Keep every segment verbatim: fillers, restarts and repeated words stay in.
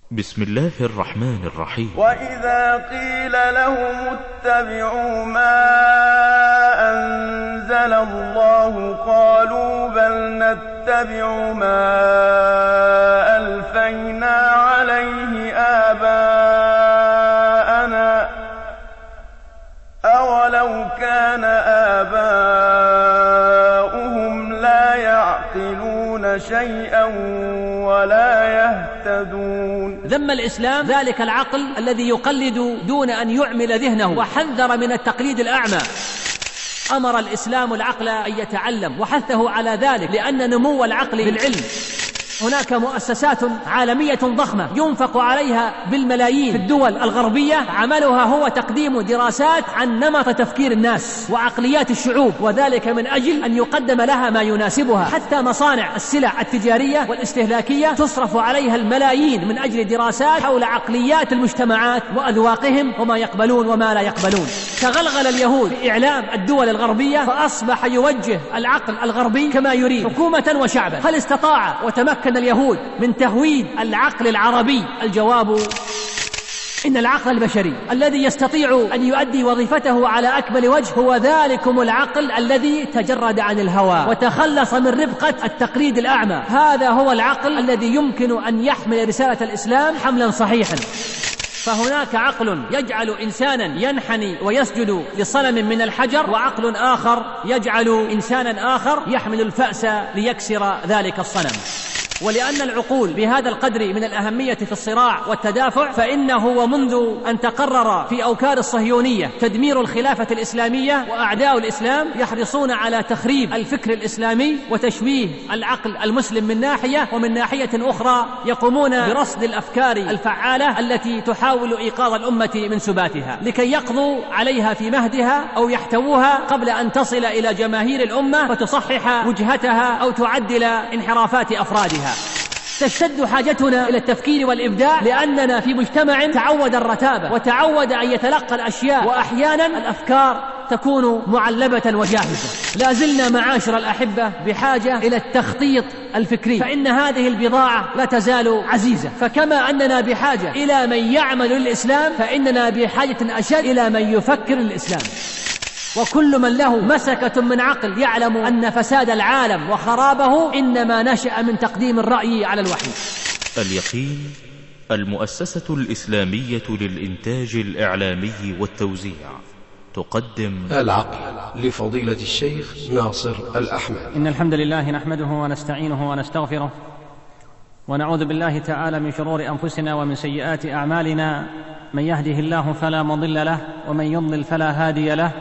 بسم الله الرحمن الرحيم. وإذا قيل لهم اتبعوا ما أنزل الله قالوا بل نتبع ما ألفينا عليه آباءنا أولو كان آباؤهم لا يعقلون شيئا ولا يهتدون. ذم الإسلام ذلك العقل الذي يقلد دون أن يعمل ذهنه، وحذر من التقليد الأعمى. أمر الإسلام العقل أن يتعلم وحثه على ذلك، لأن نمو العقل بالعلم. هناك مؤسسات عالمية ضخمة ينفق عليها بالملايين في الدول الغربية، عملها هو تقديم دراسات عن نمط تفكير الناس وعقليات الشعوب، وذلك من أجل أن يقدم لها ما يناسبها. حتى مصانع السلع التجارية والاستهلاكية تصرف عليها الملايين من أجل دراسات حول عقليات المجتمعات وأذواقهم وما يقبلون وما لا يقبلون. تغلغل اليهود في إعلام الدول الغربية، فأصبح يوجه العقل الغربي كما يريد حكومة وشعبا. هل استطاع وتمكن اليهود من تهويد العقل العربي؟ الجواب إن العقل البشري الذي يستطيع أن يؤدي وظيفته على أكمل وجه هو ذلكم العقل الذي تجرد عن الهوى وتخلص من ربقة التقليد الأعمى. هذا هو العقل الذي يمكن أن يحمل رسالة الإسلام حملا صحيحا. فهناك عقل يجعل إنسانا ينحني ويسجد لصنم من الحجر، وعقل آخر يجعل إنسانا آخر يحمل الفأس ليكسر ذلك الصنم. ولأن العقول بهذا القدر من الأهمية في الصراع والتدافع، فإنه ومنذ أن تقرر في أوكار الصهيونية تدمير الخلافة الإسلامية، وأعداء الإسلام يحرصون على تخريب الفكر الإسلامي وتشويه العقل المسلم من ناحية، ومن ناحية أخرى يقومون برصد الأفكار الفعالة التي تحاول إيقاظ الأمة من سباتها لكي يقضوا عليها في مهدها أو يحتووها قبل أن تصل إلى جماهير الأمة وتصحح وجهتها أو تعدل انحرافات أفرادها. تشتد حاجتنا إلى التفكير والإبداع، لأننا في مجتمع تعود الرتابة وتعود أن يتلقى الأشياء، وأحيانا الأفكار تكون معلبة وجاهزة. لا زلنا معاشر الأحبة بحاجة إلى التخطيط الفكري، فإن هذه البضاعة لا تزال عزيزة. فكما أننا بحاجة إلى من يعمل للإسلام، فإننا بحاجة أشد إلى من يفكر للإسلام. وكل من له مسكة من عقل يعلم أن فساد العالم وخرابه إنما نشأ من تقديم الرأي على الوحي. اليقين، المؤسسة الإسلامية للإنتاج الإعلامي والتوزيع، تقدم العقل لفضيلة الشيخ ناصر الأحمد. إن الحمد لله نحمده ونستعينه ونستغفره، ونعوذ بالله تعالى من شرور أنفسنا ومن سيئات أعمالنا. من يهده الله فلا مضل له، ومن يضلل فلا هادي له.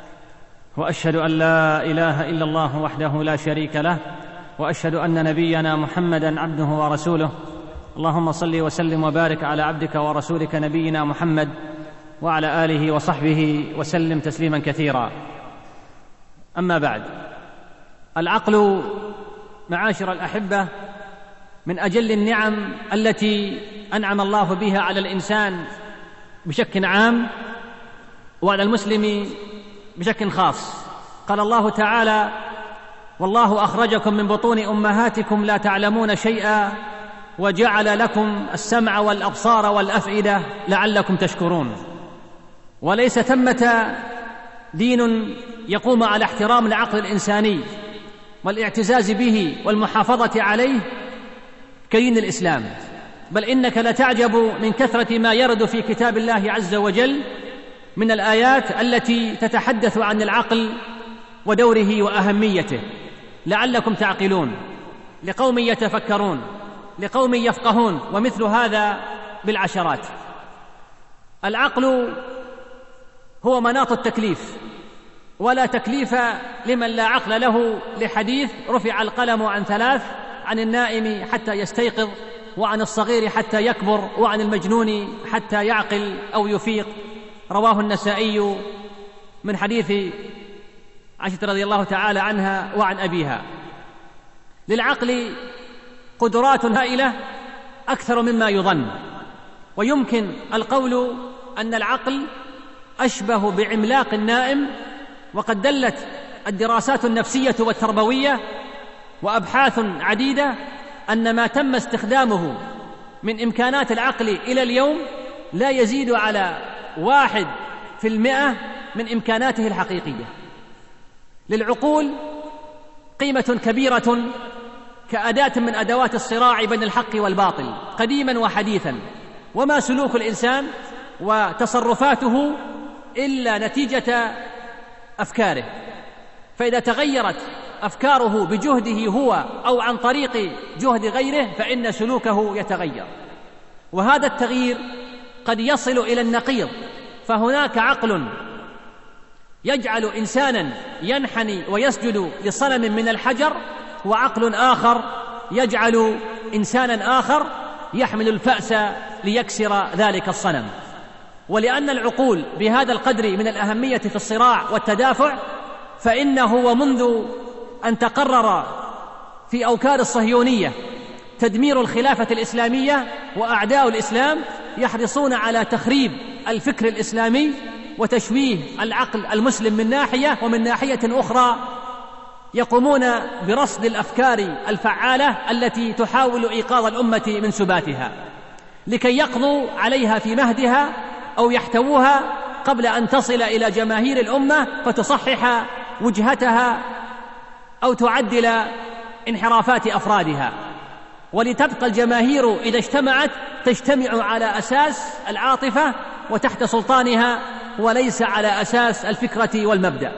وأشهد أن لا إله إلا الله وحده لا شريك له، وأشهد أن نبينا محمدا عبده ورسوله. اللهم صل وسلم وبارك على عبدك ورسولك نبينا محمد وعلى آله وصحبه وسلم تسليما كثيرا. أما بعد، العقل معاشر الأحبة من أجل النعم التي أنعم الله بها على الإنسان بشكل عام وعلى المسلم بشكل خاص. قال الله تعالى: والله أخرجكم من بطون أمهاتكم لا تعلمون شيئا وجعل لكم السمع والأبصار والأفئدة لعلكم تشكرون. وليس ثمة دين يقوم على احترام العقل الإنساني والاعتزاز به والمحافظة عليه كدين الإسلام، بل إنك لتعجب من كثرة ما يرد في كتاب الله عز وجل من الآيات التي تتحدث عن العقل ودوره وأهميته، لعلكم تعقلون، لقوم يتفكرون، لقوم يفقهون، ومثل هذا بالعشرات. العقل هو مناط التكليف، ولا تكليف لمن لا عقل له، لحديث: رفع القلم عن ثلاث، عن النائم حتى يستيقظ، وعن الصغير حتى يكبر، وعن المجنون حتى يعقل أو يفيق. رواه النسائي من حديث عائشة رضي الله تعالى عنها وعن أبيها. للعقل قدرات هائلة أكثر مما يظن، ويمكن القول أن العقل أشبه بعملاق نائم، وقد دلت الدراسات النفسية والتربوية وأبحاث عديدة أن ما تم استخدامه من إمكانات العقل إلى اليوم لا يزيد على واحد في المئة من إمكاناته الحقيقية. للعقول قيمة كبيرة كأداة من أدوات الصراع بين الحق والباطل قديما وحديثا، وما سلوك الإنسان وتصرفاته إلا نتيجة أفكاره، فإذا تغيرت أفكاره بجهده هو أو عن طريق جهد غيره فإن سلوكه يتغير، وهذا التغيير قد يصل إلى النقيض، فهناك عقل يجعل إنسانا ينحني ويسجد لصنم من الحجر، وعقل آخر يجعل إنسانا آخر يحمل الفأس ليكسر ذلك الصنم. ولأن العقول بهذا القدر من الأهمية في الصراع والتدافع، فإنه ومنذ أن تقرر في أوكار الصهيونية تدمير الخلافة الإسلامية وأعداء الإسلام يحرصون على تخريب الفكر الإسلامي وتشويه العقل المسلم من ناحية، ومن ناحية أخرى يقومون برصد الأفكار الفعالة التي تحاول إيقاظ الأمة من سباتها لكي يقضوا عليها في مهدها أو يحتووها قبل أن تصل إلى جماهير الأمة فتصحح وجهتها أو تعدل انحرافات أفرادها، ولتبقى الجماهير إذا اجتمعت تجتمع على أساس العاطفة وتحت سلطانها وليس على أساس الفكرة والمبدأ.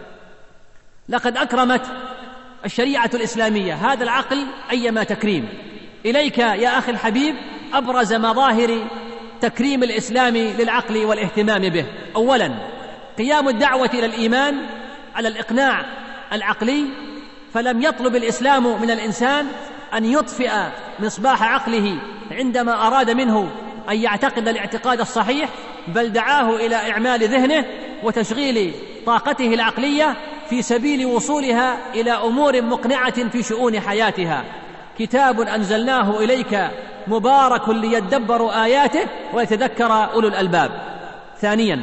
لقد أكرمت الشريعة الإسلامية هذا العقل أيما تكريم. إليك يا أخي الحبيب أبرز مظاهر تكريم الإسلام للعقل والاهتمام به: أولا قيام الدعوة إلى الإيمان على الإقناع العقلي، فلم يطلب الإسلام من الإنسان أن يطفئ مصباح عقله عندما أراد منه أن يعتقد الاعتقاد الصحيح، بل دعاه إلى إعمال ذهنه وتشغيل طاقته العقلية في سبيل وصولها إلى أمور مقنعة في شؤون حياتها. كتاب أنزلناه إليك مبارك ليدبروا آياته ويتذكر أولو الألباب. ثانيا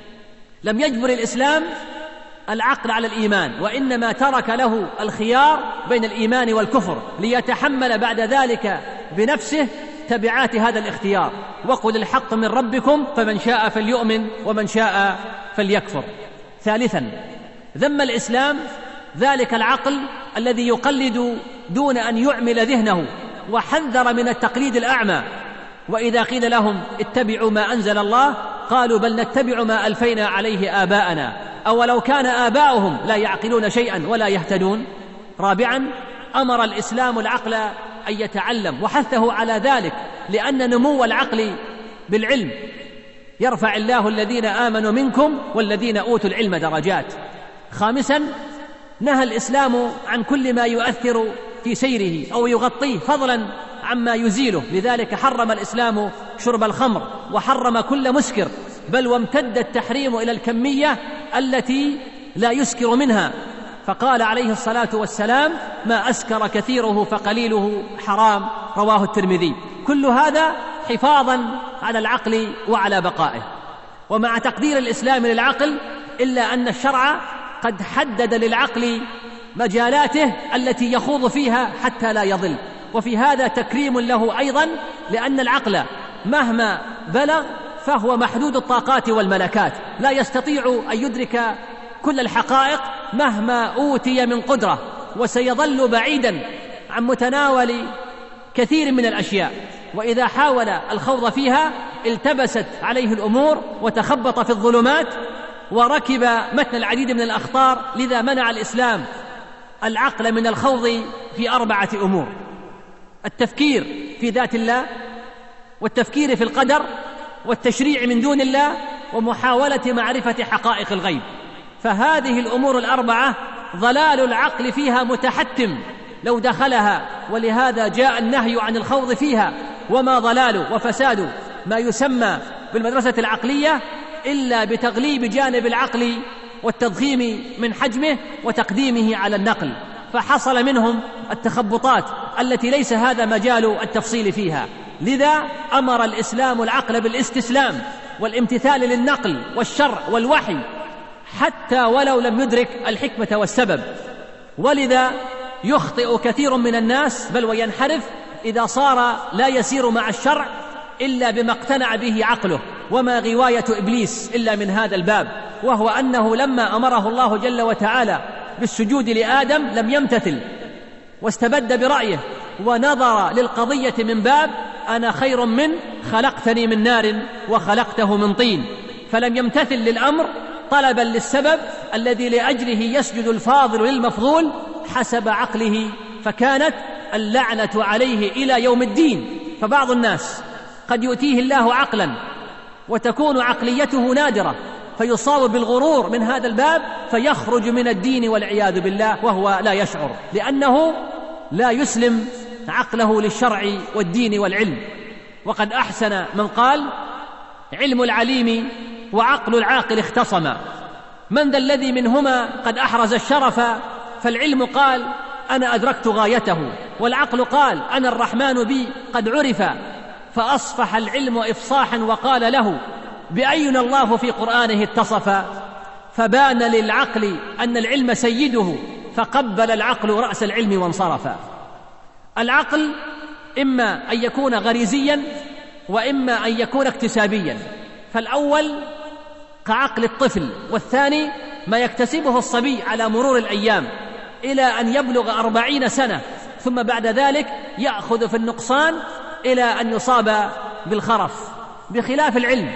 لم يجبر الإسلام العقل على الإيمان، وإنما ترك له الخيار بين الإيمان والكفر ليتحمل بعد ذلك بنفسه تبعات هذا الاختيار. وقل الحق من ربكم فمن شاء فليؤمن ومن شاء فليكفر. ثالثا ذم الإسلام ذلك العقل الذي يقلد دون أن يعمل ذهنه، وحذر من التقليد الأعمى، وإذا قيل لهم اتبعوا ما أنزل الله قالوا بل نتبع ما ألفينا عليه آباءنا أولو كان آباؤهم لا يعقلون شيئا ولا يهتدون. رابعا أمر الإسلام العقل أن يتعلم وحثه على ذلك، لأن نمو العقل بالعلم يرفع الله الذين آمنوا منكم والذين أوتوا العلم درجات. خامسا نهى الإسلام عن كل ما يؤثر في سيره أو يغطيه فضلا عما يزيله، لذلك حرم الإسلام شرب الخمر وحرم كل مسكر، بل وامتد التحريم إلى الكمية التي لا يسكر منها، فقال عليه الصلاة والسلام ما أسكر كثيره فقليله حرام، رواه الترمذي. كل هذا حفاظا على العقل وعلى بقائه. ومع تقدير الإسلام للعقل إلا أن الشرع قد حدد للعقل مجالاته التي يخوض فيها حتى لا يضل، وفي هذا تكريم له أيضا، لأن العقل مهما بلغ فهو محدود الطاقات والملكات، لا يستطيع أن يدرك كل الحقائق مهما أوتي من قدرة، وسيظل بعيدا عن متناول كثير من الأشياء، وإذا حاول الخوض فيها التبست عليه الأمور وتخبط في الظلمات وركب متن العديد من الأخطار. لذا منع الإسلام العقل من الخوض في أربعة أمور: التفكير في ذات الله، والتفكير في القدر، والتشريع من دون الله، ومحاولة معرفة حقائق الغيب. فهذه الأمور الأربعة ضلال العقل فيها متحتم لو دخلها، ولهذا جاء النهي عن الخوض فيها. وما ضلال وفساد ما يسمى بالمدرسة العقلية إلا بتغليب جانب العقل والتضخيم من حجمه وتقديمه على النقل، فحصل منهم التخبطات التي ليس هذا مجال التفصيل فيها. لذا أمر الإسلام العقل بالاستسلام والامتثال للنقل والشرع والوحي حتى ولو لم يدرك الحكمة والسبب. ولذا يخطئ كثير من الناس بل وينحرف إذا صار لا يسير مع الشرع إلا بما اقتنع به عقله، وما غواية إبليس إلا من هذا الباب، وهو أنه لما أمره الله جل وتعالى بالسجود لآدم لم يمتثل واستبد برأيه ونظر للقضية من باب أنا خير من خلقتني من نار وخلقته من طين، فلم يمتثل للأمر طلبا للسبب الذي لأجله يسجد الفاضل للمفضول حسب عقله، فكانت اللعنة عليه إلى يوم الدين. فبعض الناس قد يؤتيه الله عقلا وتكون عقليته نادرة فيصاب بالغرور من هذا الباب فيخرج من الدين والعياذ بالله وهو لا يشعر، لأنه لا يسلم عقله للشرع والدين والعلم. وقد أحسن من قال: علم العليم وعقل العاقل اختصما، من ذا الذي منهما قد أحرز الشرف؟ فالعلم قال أنا أدركت غايته، والعقل قال أنا الرحمن بي قد عرف، فأصفح العلم إفصاحا وقال له بأينا الله في قرآنه اتصف، فبان للعقل أن العلم سيده، فقبل العقل رأس العلم وانصرف. العقل إما أن يكون غريزيا وإما أن يكون اكتسابيا، فالأول كعقل الطفل، والثاني ما يكتسبه الصبي على مرور الأيام إلى أن يبلغ أربعين سنة، ثم بعد ذلك يأخذ في النقصان إلى أن يصاب بالخرف، بخلاف العلم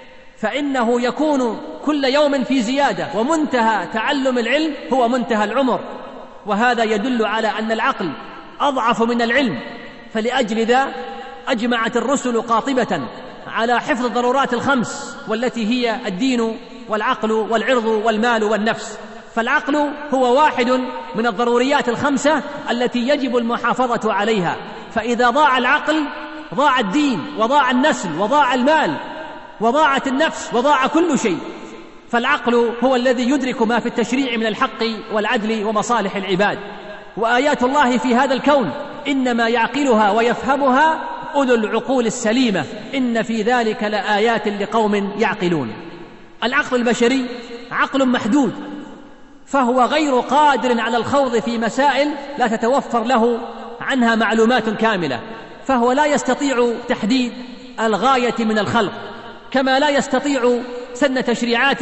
فإنه يكون كل يوم في زيادة، ومنتهى تعلم العلم هو منتهى العمر، وهذا يدل على أن العقل أضعف من العلم. فلأجل ذا أجمعت الرسل قاطبة على حفظ الضرورات الخمس، والتي هي الدين والعقل والعرض والمال والنفس، فالعقل هو واحد من الضروريات الخمسة التي يجب المحافظة عليها، فإذا ضاع العقل ضاع الدين وضاع النسل وضاع المال وضاعت النفس وضاع كل شيء. فالعقل هو الذي يدرك ما في التشريع من الحق والعدل ومصالح العباد. وآيات الله في هذا الكون إنما يعقلها ويفهمها أولو العقول السليمة، إن في ذلك لآيات لقوم يعقلون. العقل البشري عقل محدود، فهو غير قادر على الخوض في مسائل لا تتوفر له عنها معلومات كاملة، فهو لا يستطيع تحديد الغاية من الخلق، كما لا يستطيع سن تشريعات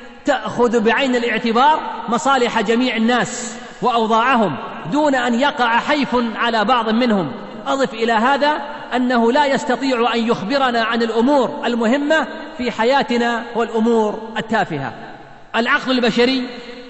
تأخذ بعين الاعتبار مصالح جميع الناس وأوضاعهم دون أن يقع حيف على بعض منهم. أضف إلى هذا أنه لا يستطيع أن يخبرنا عن الأمور المهمة في حياتنا والأمور التافهة. العقل البشري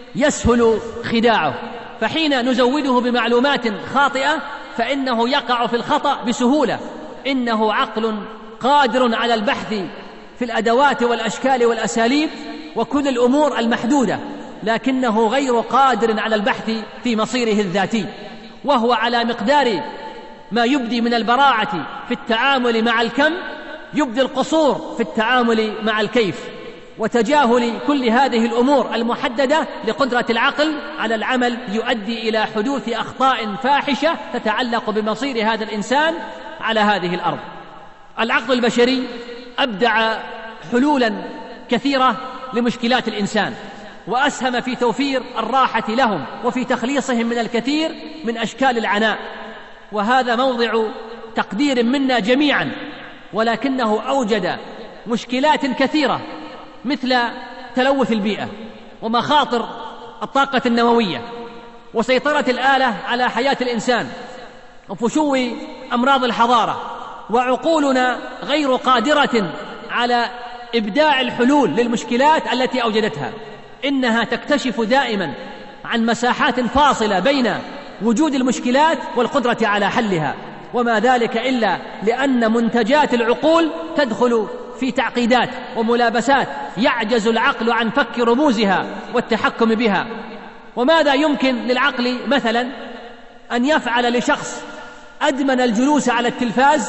يسهل خداعه، فحين نزوده بمعلومات خاطئة فإنه يقع في الخطأ بسهولة. إنه عقل قادر على البحث في الأدوات والأشكال والأساليب وكل الأمور المحدودة، لكنه غير قادر على البحث في مصيره الذاتي، وهو على مقدار ما يبدي من البراعة في التعامل مع الكم يبدي القصور في التعامل مع الكيف، وتجاهل كل هذه الأمور المحددة لقدرة العقل على العمل يؤدي إلى حدوث أخطاء فاحشة تتعلق بمصير هذا الإنسان على هذه الأرض. العقل البشري أبدع حلولا كثيرة لمشكلات الإنسان، وأسهم في توفير الراحة لهم وفي تخليصهم من الكثير من أشكال العناء، وهذا موضع تقدير منا جميعا، ولكنه أوجد مشكلات كثيرة مثل تلوث البيئة ومخاطر الطاقة النووية وسيطرة الآلة على حياة الإنسان وفشو أمراض الحضارة، وعقولنا غير قادرة على إبداع الحلول للمشكلات التي أوجدتها. إنها تكتشف دائما عن مساحات فاصلة بين وجود المشكلات والقدرة على حلها، وما ذلك إلا لأن منتجات العقول تدخل في تعقيدات وملابسات يعجز العقل عن فك رموزها والتحكم بها. وماذا يمكن للعقل مثلا أن يفعل لشخص أدمن الجلوس على التلفاز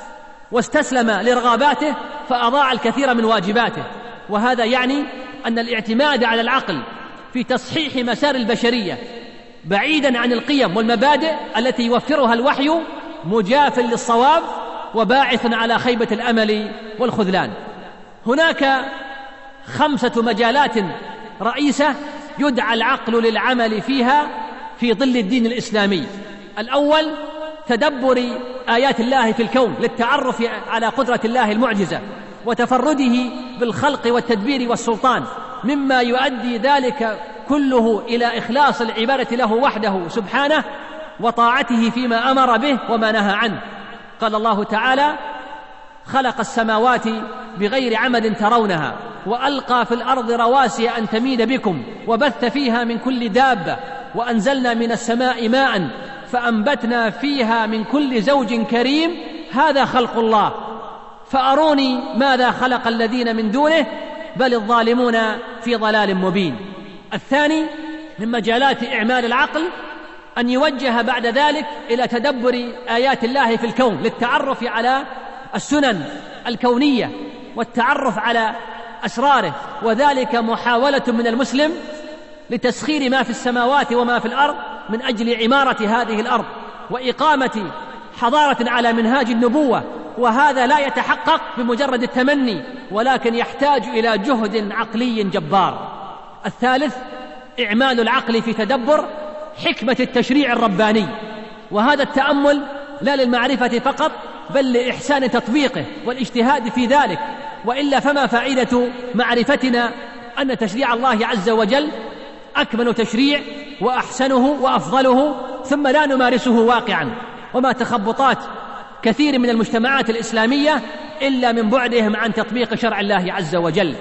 واستسلم لرغباته فأضاع الكثير من واجباته؟ وهذا يعني أن الاعتماد على العقل في تصحيح مسار البشرية بعيدا عن القيم والمبادئ التي يوفرها الوحي مجاف للصواب وباعث على خيبة الأمل والخذلان. هناك خمسة مجالات رئيسة يدعى العقل للعمل فيها في ظل الدين الإسلامي. الأول تدبر آيات الله في الكون للتعرف على قدرة الله المعجزة وتفرده بالخلق والتدبير والسلطان، مما يؤدي ذلك كله إلى إخلاص العبادة له وحده سبحانه وطاعته فيما أمر به وما نهى عنه. قال الله تعالى: خلق السماوات بغير عمد ترونها وألقى في الأرض رواسي أن تميد بكم وبث فيها من كل دابة وأنزلنا من السماء ماء فأنبتنا فيها من كل زوج كريم هذا خلق الله فأروني ماذا خلق الذين من دونه بل الظالمون في ضلال مبين. الثاني من مجالات إعمال العقل أن يوجه بعد ذلك إلى تدبر آيات الله في الكون للتعرف على السنن الكونية والتعرف على أسراره، وذلك محاولة من المسلم لتسخير ما في السماوات وما في الأرض من أجل عمارة هذه الأرض وإقامة حضارة على منهاج النبوة، وهذا لا يتحقق بمجرد التمني ولكن يحتاج إلى جهد عقلي جبار. الثالث إعمال العقل في تدبر حكمة التشريع الرباني، وهذا التأمل لا للمعرفة فقط بل لإحسان تطبيقه والاجتهاد في ذلك، وإلا فما فائدة معرفتنا أن تشريع الله عز وجل أكمل تشريع وأحسنه وأفضله ثم لا نمارسه واقعا، وما تخبطات كثير من المجتمعات الإسلامية إلا من بعدهم عن تطبيق شرع الله عز وجل.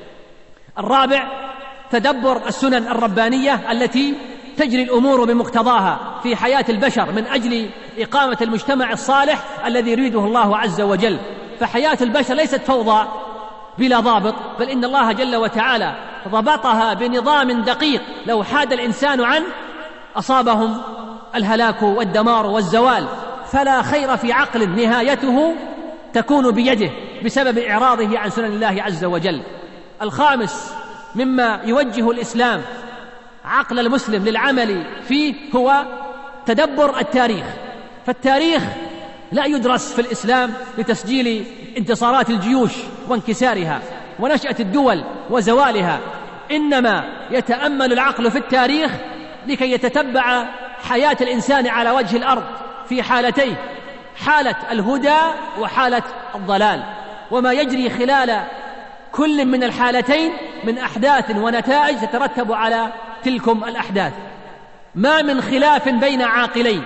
الرابع تدبر السنن الربانية التي تجري الأمور بمقتضاها في حياة البشر من أجل إقامة المجتمع الصالح الذي يريده الله عز وجل. فحياة البشر ليست فوضى بلا ضابط، بل إن الله جل وتعالى ضبطها بنظام دقيق لو حاد الإنسان عنه أصابهم الهلاك والدمار والزوال، فلا خير في عقل نهايته تكون بيده بسبب إعراضه عن سنن الله عز وجل. الخامس مما يوجه الإسلام عقل المسلم للعمل فيه هو تدبر التاريخ، فالتاريخ لا يدرس في الإسلام لتسجيل انتصارات الجيوش وانكسارها ونشأة الدول وزوالها، إنما يتأمل العقل في التاريخ لكي يتتبع حياة الإنسان على وجه الأرض في حالتين: حالة الهدى وحالة الضلال، وما يجري خلال كل من الحالتين من أحداث ونتائج تترتب على تلكم الأحداث. ما من خلاف بين عاقلين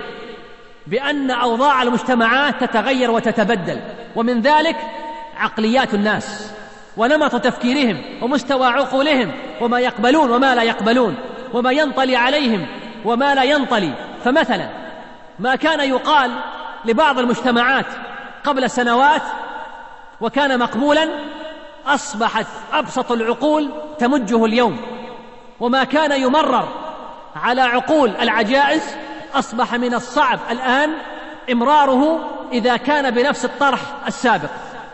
بأن أوضاع المجتمعات تتغير وتتبدل، ومن ذلك عقليات الناس ونمط تفكيرهم ومستوى عقولهم وما يقبلون وما لا يقبلون وما ينطلي عليهم وما لا ينطلي. فمثلا ما كان يقال لبعض المجتمعات قبل سنوات وكان مقبولا أصبحت أبسط العقول تمجه اليوم، وما كان يمرر على عقول العجائز أصبح من الصعب الآن إمراره إذا كان بنفس الطرح السابق.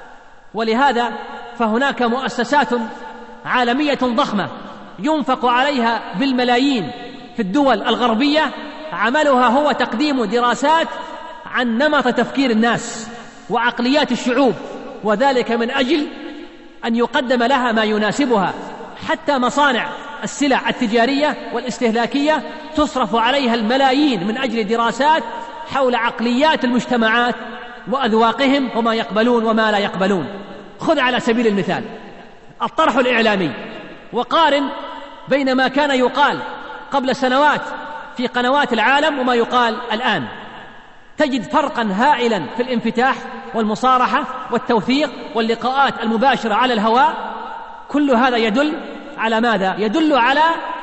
ولهذا فهناك مؤسسات عالمية ضخمة ينفق عليها بالملايين في الدول الغربية، عملها هو تقديم دراسات عن نمط تفكير الناس وعقليات الشعوب، وذلك من أجل أن يقدم لها ما يناسبها. حتى مصانع السلع التجارية والاستهلاكية تصرف عليها الملايين من أجل دراسات حول عقليات المجتمعات وأذواقهم وما يقبلون وما لا يقبلون. خذ على سبيل المثال الطرح الإعلامي، وقارن بين ما كان يقال قبل سنوات في قنوات العالم وما يقال الآن، تجد فرقا هائلا في الانفتاح والمصارحة والتوثيق واللقاءات المباشرة على الهواء. كل هذا يدل على ماذا؟ يدل على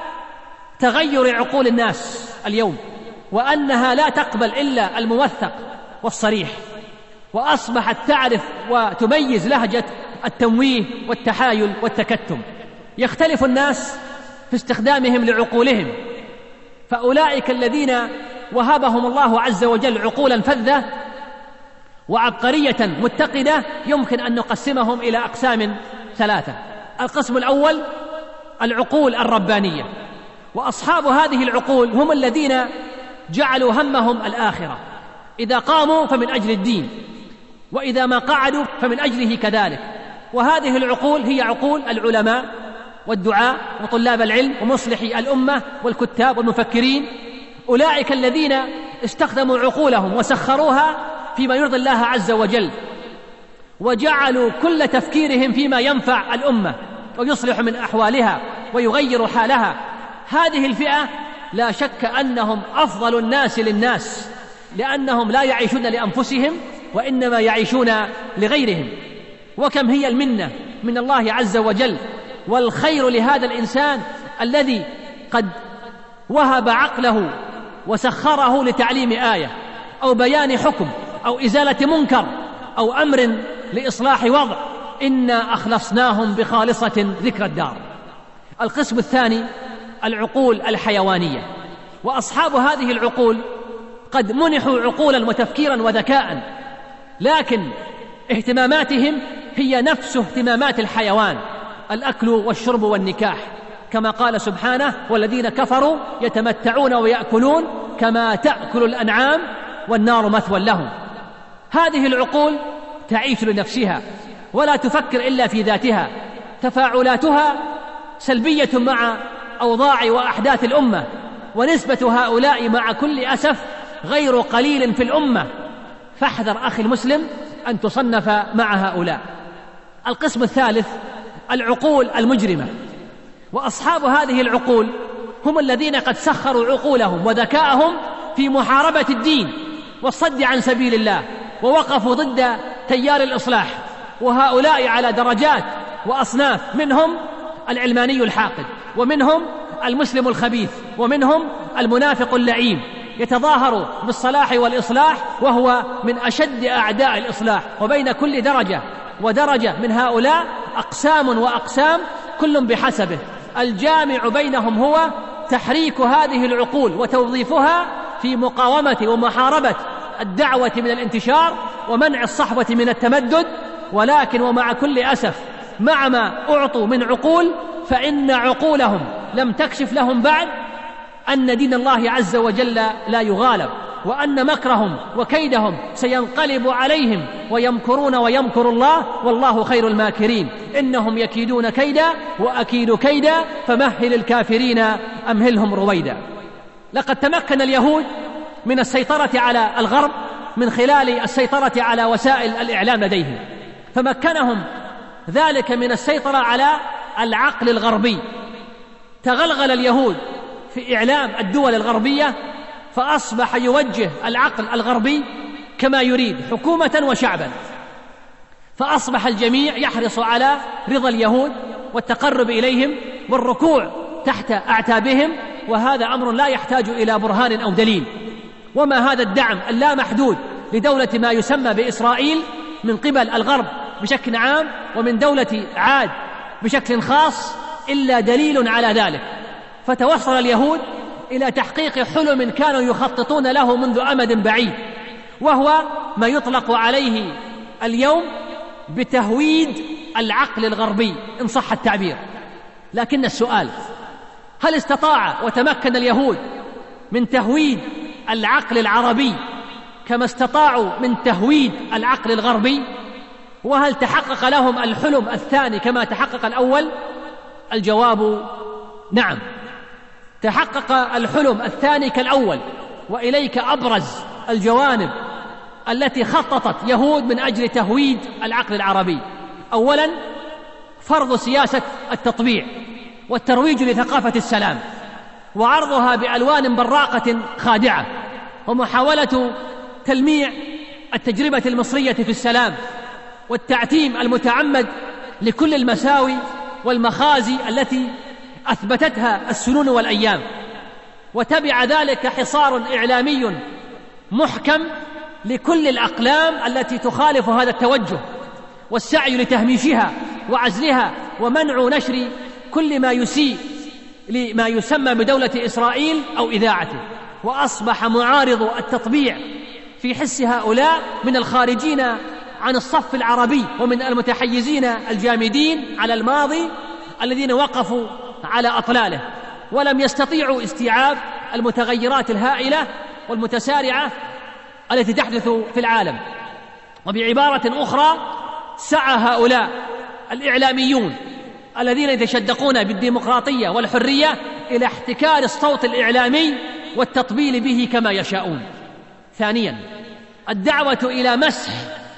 تغير عقول الناس اليوم، وأنها لا تقبل إلا الموثق والصريح، وأصبحت تعرف وتميز لهجة التمويه والتحايل والتكتم. يختلف الناس في استخدامهم لعقولهم، فأولئك الذين وهبهم الله عز وجل عقولا فذة وعبقرية متقدة يمكن أن نقسمهم إلى أقسام ثلاثة. القسم الأول العقول الربانية، وأصحاب هذه العقول هم الذين جعلوا همهم الآخرة، إذا قاموا فمن أجل الدين، وإذا ما قعدوا فمن أجله كذلك. وهذه العقول هي عقول العلماء والدعاء وطلاب العلم ومصلحي الأمة والكتاب والمفكرين، أولئك الذين استخدموا عقولهم وسخروها فيما يرضي الله عز وجل، وجعلوا كل تفكيرهم فيما ينفع الأمة ويصلح من أحوالها ويغير حالها. هذه الفئة لا شك أنهم أفضل الناس للناس، لأنهم لا يعيشون لأنفسهم وإنما يعيشون لغيرهم. وكم هي المنة من الله عز وجل والخير لهذا الإنسان الذي قد وهب عقله وسخره لتعليم آية أو بيان حكم أو إزالة منكر أو أمر لإصلاح وضع. إنا أخلصناهم بخالصة ذكر الدار. القسم الثاني العقول الحيوانية، وأصحاب هذه العقول قد منحوا عقولا وتفكيرا وذكاء، لكن اهتماماتهم هي نفس اهتمامات الحيوان، الأكل والشرب والنكاح، كما قال سبحانه: والذين كفروا يتمتعون ويأكلون كما تأكل الأنعام والنار مثوى لهم. هذه العقول تعيش لنفسها ولا تفكر إلا في ذاتها، تفاعلاتها سلبية مع أوضاع وأحداث الأمة، ونسبة هؤلاء مع كل أسف غير قليل في الأمة. فاحذر أخي المسلم أن تصنف مع هؤلاء. القسم الثالث العقول المجرمة، وأصحاب هذه العقول هم الذين قد سخروا عقولهم وذكاءهم في محاربة الدين والصد عن سبيل الله، ووقفوا ضد تيار الإصلاح. وهؤلاء على درجات وأصناف، منهم العلماني الحاقد، ومنهم المسلم الخبيث، ومنهم المنافق اللعين، يتظاهر بالصلاح والإصلاح وهو من أشد أعداء الإصلاح. وبين كل درجة ودرجة من هؤلاء أقسام وأقسام، كل بحسبه. الجامع بينهم هو تحريك هذه العقول وتوظيفها في مقاومة ومحاربة الدعوة من الانتشار ومنع الصحوة من التمدد. ولكن ومع كل أسف، مع ما أعطوا من عقول، فإن عقولهم لم تكشف لهم بعد أن دين الله عز وجل لا يغالب، وأن مكرهم وكيدهم سينقلب عليهم، ويمكرون ويمكر الله والله خير الماكرين. إنهم يكيدون كيدا وأكيد كيدا فمهل الكافرين أمهلهم رويدا. لقد تمكن اليهود من السيطرة على الغرب من خلال السيطرة على وسائل الإعلام لديهم، فمكنهم ذلك من السيطرة على العقل الغربي. تغلغل اليهود في إعلام الدول الغربية، فأصبح يوجه العقل الغربي كما يريد، حكومة وشعبا. فأصبح الجميع يحرص على رضا اليهود والتقرب إليهم والركوع تحت أعتابهم، وهذا أمر لا يحتاج إلى برهان أو دليل. وما هذا الدعم اللامحدود لدولة ما يسمى بإسرائيل من قبل الغرب بشكل عام، ومن دولة عاد بشكل خاص، إلا دليل على ذلك. فتوصل اليهود إلى تحقيق حلم كانوا يخططون له منذ أمد بعيد، وهو ما يطلق عليه اليوم بتهويد العقل الغربي إن صح التعبير. لكن السؤال: هل استطاع وتمكن اليهود من تهويد العقل العربي كما استطاعوا من تهويد العقل الغربي؟ وهل تحقق لهم الحلم الثاني كما تحقق الأول؟ الجواب نعم، تحقق الحلم الثاني كالأول. وإليك أبرز الجوانب التي خططت يهود من أجل تهويد العقل العربي. أولا، فرض سياسة التطبيع والترويج لثقافة السلام، وعرضها بألوان براقة خادعة، ومحاولة تلميع التجربة المصرية في السلام، والتعتيم المتعمد لكل المساوي والمخازي التي أثبتتها السنون والأيام. وتبع ذلك حصار إعلامي محكم لكل الأقلام التي تخالف هذا التوجه، والسعي لتهميشها وعزلها ومنع نشر كل ما يسيء لما يسمى بدولة إسرائيل أو إذاعته. وأصبح معارض التطبيع في حس هؤلاء من الخارجين عن الصف العربي ومن المتحيزين الجامدين على الماضي الذين وقفوا على أطلاله ولم يستطيعوا استيعاب المتغيرات الهائلة والمتسارعة التي تحدث في العالم. وبعبارة أخرى، سعى هؤلاء الإعلاميون الذين يتشدقون بالديمقراطية والحرية إلى احتكار الصوت الإعلامي والتطبيل به كما يشاءون. ثانيا، الدعوة إلى مسح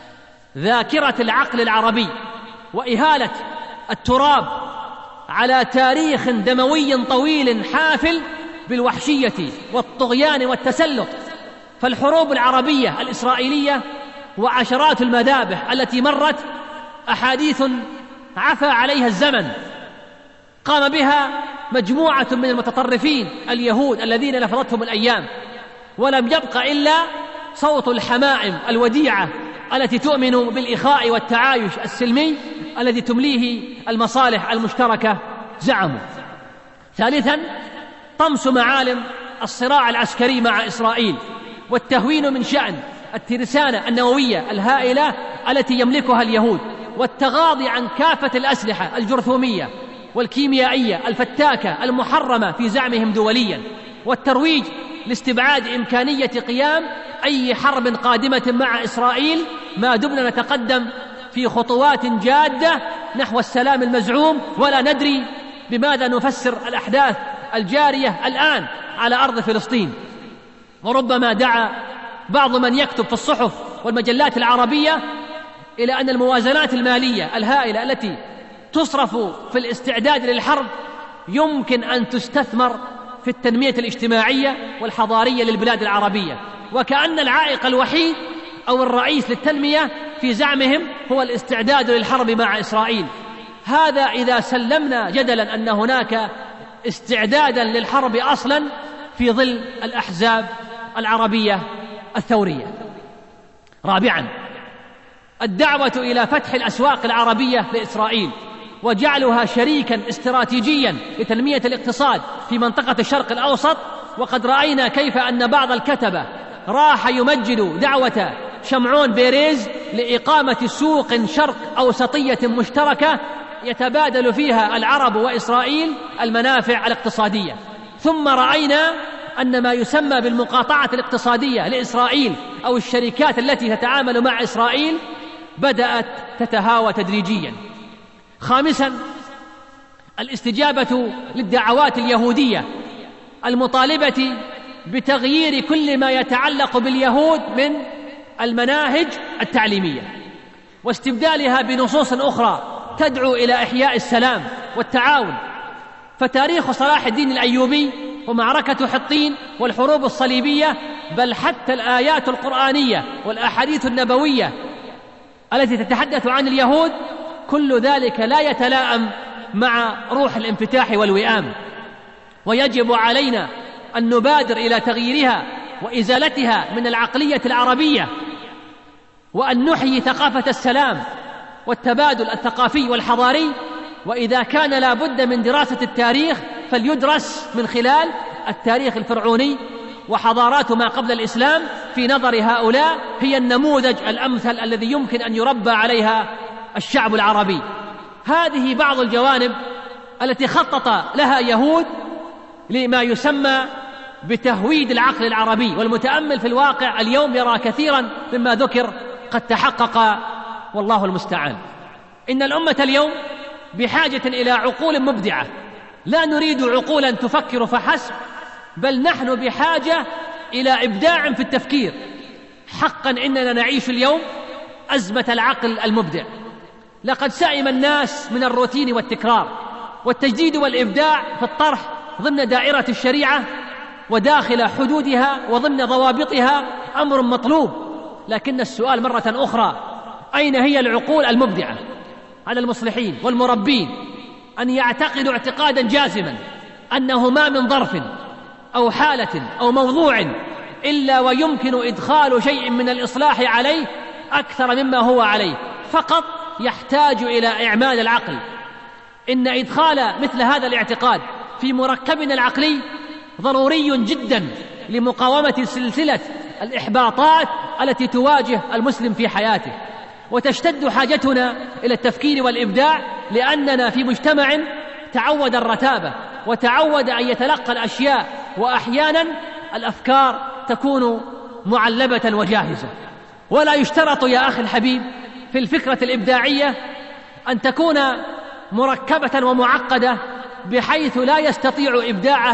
ذاكرة العقل العربي وإهالة التراب على تاريخ دموي طويل حافل بالوحشية والطغيان والتسلط. فالحروب العربية الإسرائيلية وعشرات المذابح التي مرت أحاديث عفى عليها الزمن، قام بها مجموعة من المتطرفين اليهود الذين لفظتهم الأيام، ولم يبق إلا صوت الحمائم الوديعة التي تؤمن بالإخاء والتعايش السلمي الذي تمليه المصالح المشتركة زعموا. ثالثا، طمس معالم الصراع العسكري مع إسرائيل والتهوين من شأن الترسانة النووية الهائلة التي يملكها اليهود، والتغاضي عن كافة الأسلحة الجرثومية والكيميائية الفتاكة المحرمة في زعمهم دوليا، والترويج لاستبعاد إمكانية قيام أي حرب قادمة مع إسرائيل ما دمنا نتقدم في خطوات جادة نحو السلام المزعوم، ولا ندري بماذا نفسر الأحداث الجارية الآن على أرض فلسطين. وربما دعا بعض من يكتب في الصحف والمجلات العربية إلى أن الموازنات المالية الهائلة التي تصرف في الاستعداد للحرب يمكن أن تستثمر في التنمية الاجتماعية والحضارية للبلاد العربية، وكأن العائق الوحيد أو الرئيس للتنمية في زعمهم هو الاستعداد للحرب مع إسرائيل. هذا إذا سلمنا جدلا أن هناك استعدادا للحرب أصلا في ظل الأحزاب العربية الثورية. رابعا، الدعوة إلى فتح الأسواق العربية لإسرائيل وجعلها شريكا استراتيجيا لتنمية الاقتصاد في منطقة الشرق الأوسط. وقد رأينا كيف أن بعض الكتبة راح يمجد دعوة شمعون بيريز لإقامة سوق شرق أوسطية مشتركة يتبادل فيها العرب وإسرائيل المنافع الاقتصادية. ثم رأينا أن ما يسمى بالمقاطعة الاقتصادية لإسرائيل أو الشركات التي تتعامل مع إسرائيل بدأت تتهاوى تدريجيا. خامسا، الاستجابة للدعوات اليهودية المطالبة بتغيير كل ما يتعلق باليهود من المناهج التعليمية واستبدالها بنصوص أخرى تدعو إلى إحياء السلام والتعاون. فتاريخ صلاح الدين الأيوبي ومعركة حطين والحروب الصليبية، بل حتى الآيات القرآنية والأحاديث النبوية التي تتحدث عن اليهود، كل ذلك لا يتلائم مع روح الانفتاح والوئام، ويجب علينا أن نبادر إلى تغييرها وإزالتها من العقلية العربية، وأن نحيي ثقافة السلام والتبادل الثقافي والحضاري. وإذا كان لا بد من دراسة التاريخ فليدرس من خلال التاريخ الفرعوني وحضارات ما قبل الإسلام. في نظر هؤلاء هي النموذج الأمثل الذي يمكن أن يربى عليها الشعب العربي. هذه بعض الجوانب التي خطط لها يهود لما يسمى بتهويد العقل العربي، والمتأمل في الواقع اليوم يرى كثيرا مما ذكر قد تحقق، والله المستعان. إن الأمة اليوم بحاجة إلى عقول مبدعة، لا نريد عقولا تفكر فحسب، بل نحن بحاجة إلى إبداع في التفكير. حقا إننا نعيش اليوم أزمة العقل المبدع. لقد سئم الناس من الروتين والتكرار، والتجديد والإبداع في الطرح ضمن دائرة الشريعة وداخل حدودها وضمن ضوابطها أمر مطلوب. لكن السؤال مرة أخرى، أين هي العقول المبدعة؟ على المصلحين والمربين أن يعتقدوا اعتقادا جازما أنه ما من ظرف أو حالة أو موضوع إلا ويمكن إدخال شيء من الإصلاح عليه أكثر مما هو عليه، فقط يحتاج إلى إعمال العقل. إن إدخال مثل هذا الاعتقاد في مركبنا العقلي ضروري جدا لمقاومة سلسلة الإحباطات التي تواجه المسلم في حياته. وتشتد حاجتنا إلى التفكير والإبداع، لأننا في مجتمع تعود الرتابة وتعود أن يتلقى الأشياء، وأحيانا الأفكار تكون معلبة وجاهزة. ولا يشترط يا أخي الحبيب في الفكرة الإبداعية أن تكون مركبة ومعقدة بحيث لا يستطيع إبداعها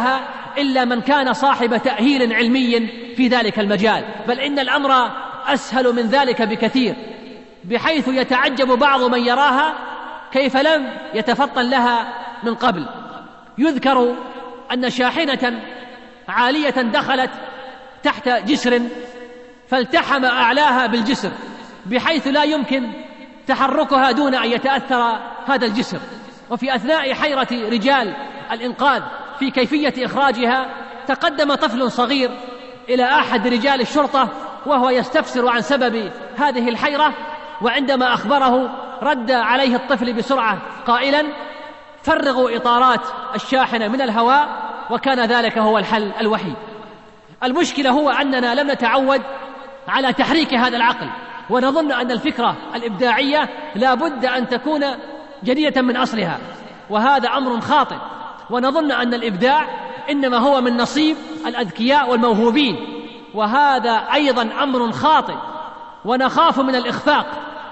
إلا من كان صاحب تأهيل علمي في ذلك المجال، بل إن الأمر أسهل من ذلك بكثير، بحيث يتعجب بعض من يراها كيف لم يتفطن لها من قبل. يذكر أن شاحنة عالية دخلت تحت جسر فالتحم أعلاها بالجسر بحيث لا يمكن تحركها دون أن يتأثر هذا الجسر. وفي أثناء حيرة رجال الإنقاذ في كيفية إخراجها تقدم طفل صغير إلى أحد رجال الشرطة وهو يستفسر عن سبب هذه الحيرة، وعندما أخبره رد عليه الطفل بسرعة قائلا: فرغوا إطارات الشاحنة من الهواء، وكان ذلك هو الحل الوحيد. المشكلة هو أننا لم نتعود على تحريك هذا العقل، ونظن أن الفكرة الإبداعية لا بد أن تكون جديدة من أصلها، وهذا أمر خاطئ. ونظن أن الإبداع إنما هو من نصيب الأذكياء والموهوبين، وهذا أيضا أمر خاطئ. ونخاف من الإخفاق،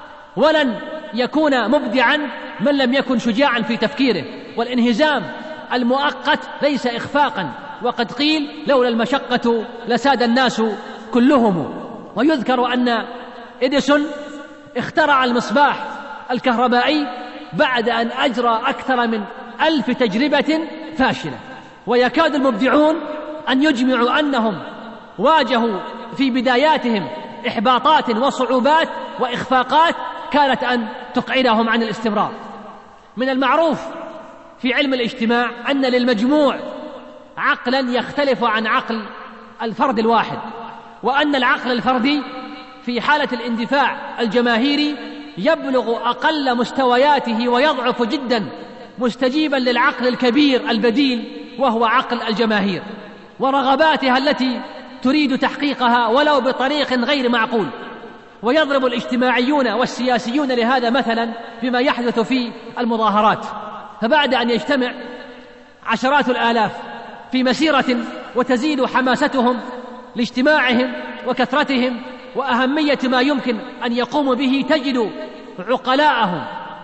ولن يكون مبدعا من لم يكن شجاعا في تفكيره. والانهزام المؤقت ليس إخفاقا، وقد قيل: لولا المشقة لساد الناس كلهم. ويذكر أن إديسون اخترع المصباح الكهربائي بعد أن أجرى أكثر من ألف تجربة فاشلة، ويكاد المبدعون أن يجمعوا أنهم واجهوا في بداياتهم إحباطات وصعوبات وإخفاقات كانت أن تقعدهم عن الاستمرار. من المعروف في علم الاجتماع أن للمجموع عقلا يختلف عن عقل الفرد الواحد، وأن العقل الفردي في حالة الاندفاع الجماهيري يبلغ أقل مستوياته ويضعف جدا مستجيبا للعقل الكبير البديل وهو عقل الجماهير ورغباتها التي تريد تحقيقها ولو بطريق غير معقول. ويضرب الاجتماعيون والسياسيون لهذا مثلا بما يحدث في المظاهرات، فبعد أن يجتمع عشرات الآلاف في مسيرة وتزيد حماستهم لاجتماعهم وكثرتهم وأهمية ما يمكن أن يقوموا به، تجد عقلاءهم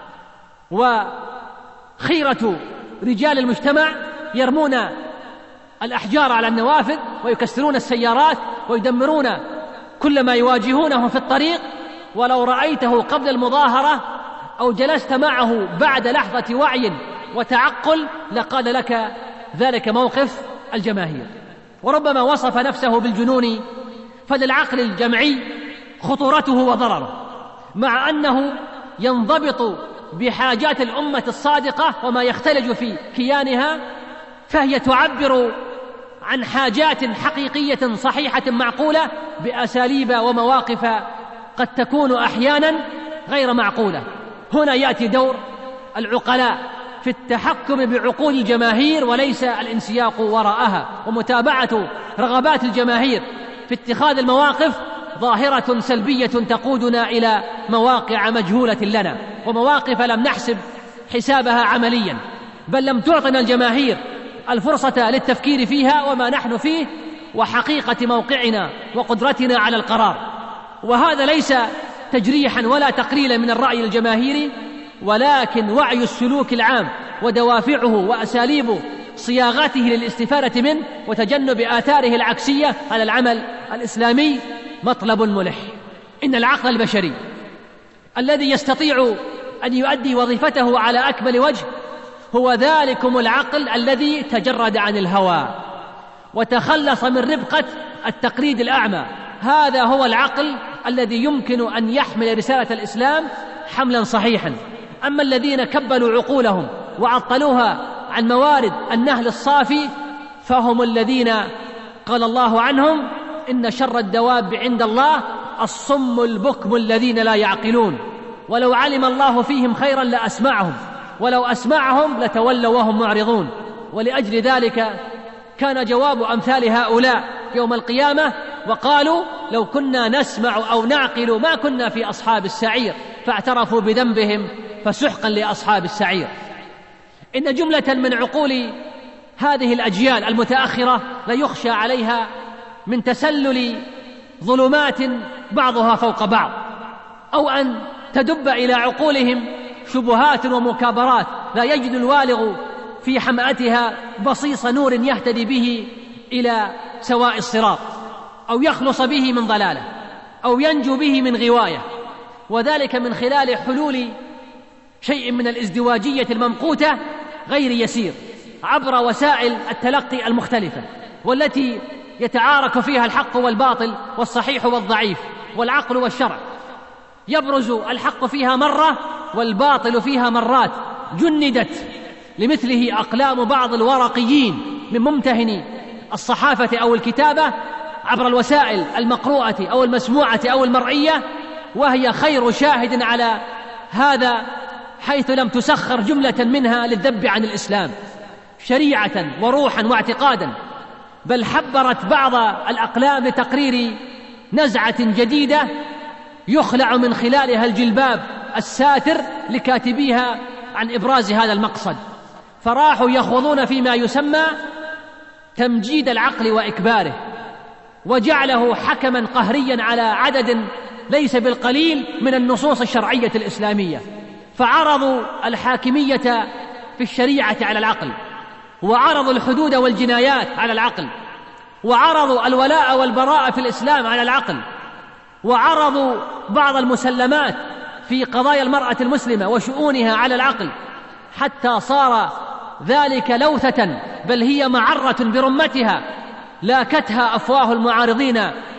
وخيرة رجال المجتمع يرمون الأحجار على النوافذ ويكسرون السيارات ويدمرون كل ما يواجهونه في الطريق. ولو رأيته قبل المظاهرة أو جلست معه بعد لحظة وعي وتعقل لقال لك ذلك موقف الجماهير. وربما وصف نفسه بالجنون، فللعقل الجمعي خطورته وضرره، مع أنه ينضبط بحاجات الأمة الصادقة وما يختلج في كيانها، فهي تعبر عن حاجات حقيقية صحيحة معقولة بأساليب ومواقف قد تكون أحيانا غير معقولة. هنا يأتي دور العقلاء في التحكم بعقول الجماهير وليس الانسياق وراءها، ومتابعة رغبات الجماهير في اتخاذ المواقف ظاهرة سلبية تقودنا إلى مواقع مجهولة لنا، ومواقف لم نحسب حسابها عمليا، بل لم تعطنا الجماهير الفرصة للتفكير فيها وما نحن فيه وحقيقة موقعنا وقدرتنا على القرار. وهذا ليس تجريحا ولا تقليلا من الرأي الجماهيري، ولكن وعي السلوك العام ودوافعه وأساليب صياغته للاستفادة منه وتجنب آثاره العكسية على العمل الإسلامي مطلب ملح. إن العقل البشري الذي يستطيع أن يؤدي وظيفته على أكمل وجه هو ذلكم العقل الذي تجرد عن الهوى وتخلص من ربقة التقليد الأعمى. هذا هو العقل الذي يمكن أن يحمل رسالة الإسلام حملا صحيحا. أما الذين كبلوا عقولهم وعطلوها عن موارد النهل الصافي فهم الذين قال الله عنهم: إن شر الدواب عند الله الصم البكم الذين لا يعقلون، ولو علم الله فيهم خيرا لأسمعهم ولو أسمعهم لتولوا وهم معرضون. ولأجل ذلك كان جواب أمثال هؤلاء يوم القيامة وقالوا: لو كنا نسمع أو نعقل ما كنا في أصحاب السعير، فاعترفوا بذنبهم فسحقا لأصحاب السعير. إن جملة من عقول هذه الأجيال المتأخرة لا يخشى عليها من تسلل ظلمات بعضها فوق بعض، أو أن تدب إلى عقولهم شبهات ومكابرات لا يجد الوالغ في حمأتها بصيص نور يهتدي به إلى سواء الصراط، أو يخلص به من ضلاله، أو ينجو به من غواية، وذلك من خلال حلول شيء من الازدواجية الممقوتة غير يسير عبر وسائل التلقي المختلفة، والتي يتعارك فيها الحق والباطل والصحيح والضعيف والعقل والشرع. يبرز الحق فيها مرة والباطل فيها مرات، جندت لمثله أقلام بعض الورقيين من ممتهني الصحافة أو الكتابة عبر الوسائل المقروءة أو المسموعة أو المرئية، وهي خير شاهد على هذا، حيث لم تسخر جملة منها للذب عن الإسلام شريعة وروحا واعتقادا، بل حبرت بعض الأقلام لتقرير نزعة جديدة يخلع من خلالها الجلباب الساتر لكاتبيها عن إبراز هذا المقصد، فراحوا يخوضون فيما يسمى تمجيد العقل وإكباره، وجعله حكما قهريا على عدد ليس بالقليل من النصوص الشرعية الإسلامية، فعرضوا الحاكمية في الشريعة على العقل، وعرضوا الحدود والجنايات على العقل، وعرضوا الولاء والبراء في الإسلام على العقل، وعرضوا بعض المسلمات في قضايا المرأة المسلمة وشؤونها على العقل، حتى صار ذلك لوثة، بل هي معرة برمتها لاكتها أفواه المعارضين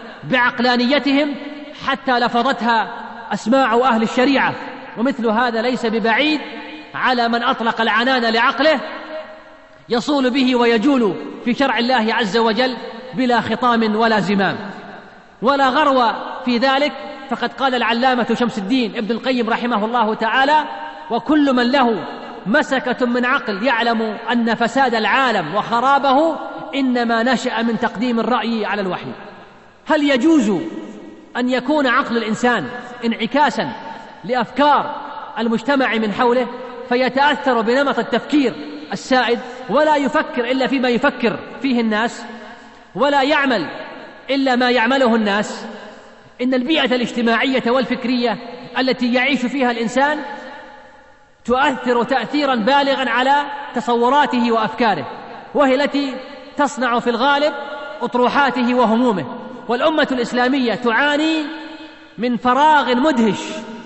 بعقلانيتهم حتى لفظتها أسماع أهل الشريعة. ومثل هذا ليس ببعيد على من أطلق العنان لعقله يصول به ويجول في شرع الله عز وجل بلا خطام ولا زمام ولا غرو في ذلك. فقد قال العلامة شمس الدين ابن القيم رحمه الله تعالى: وكل من له مسكة من عقل يعلم أن فساد العالم وخرابه إنما نشأ من تقديم الرأي على الوحي. هل يجوز أن يكون عقل الإنسان انعكاسا لأفكار المجتمع من حوله فيتأثر بنمط التفكير السائد، ولا يفكر إلا فيما يفكر فيه الناس، ولا يعمل إلا ما يعمله الناس؟ إن البيئة الاجتماعية والفكرية التي يعيش فيها الإنسان تؤثر تأثيرا بالغا على تصوراته وأفكاره، وهي التي تصنع في الغالب أطروحاته وهمومه. والأمة الإسلامية تعاني من فراغ مدهش